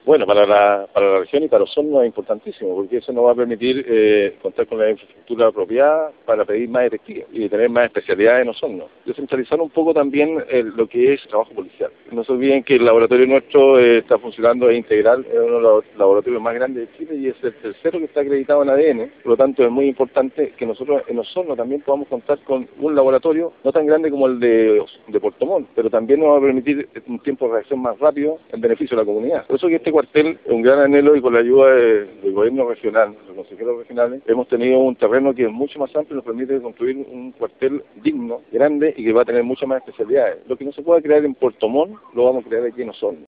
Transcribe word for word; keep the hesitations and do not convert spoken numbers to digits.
Bueno, para la, para la región y para Osorno es importantísimo, porque eso nos va a permitir eh, contar con la infraestructura apropiada para pedir más detectives y tener más especialidades en Osorno. Descentralizar un poco también eh, lo que es trabajo policial. No se olviden que el laboratorio nuestro eh, está funcionando, es integral, es uno de los laboratorios más grandes de Chile y es el tercero que está acreditado en A D N. Por lo tanto, es muy importante que nosotros en Osorno también podamos contar con un laboratorio no tan grande como el de, de Puerto Montt, pero también nos va a permitir un tiempo de reacción más rápido en beneficio de la comunidad. Por eso que este cuartel es un gran anhelo y con la ayuda de, del gobierno regional, de los consejeros regionales, hemos tenido un terreno que es mucho más amplio y nos permite construir un cuartel digno, grande y que va a tener muchas más especialidades. Lo que no se pueda crear en Puerto Montt lo vamos a crear aquí en Osorno.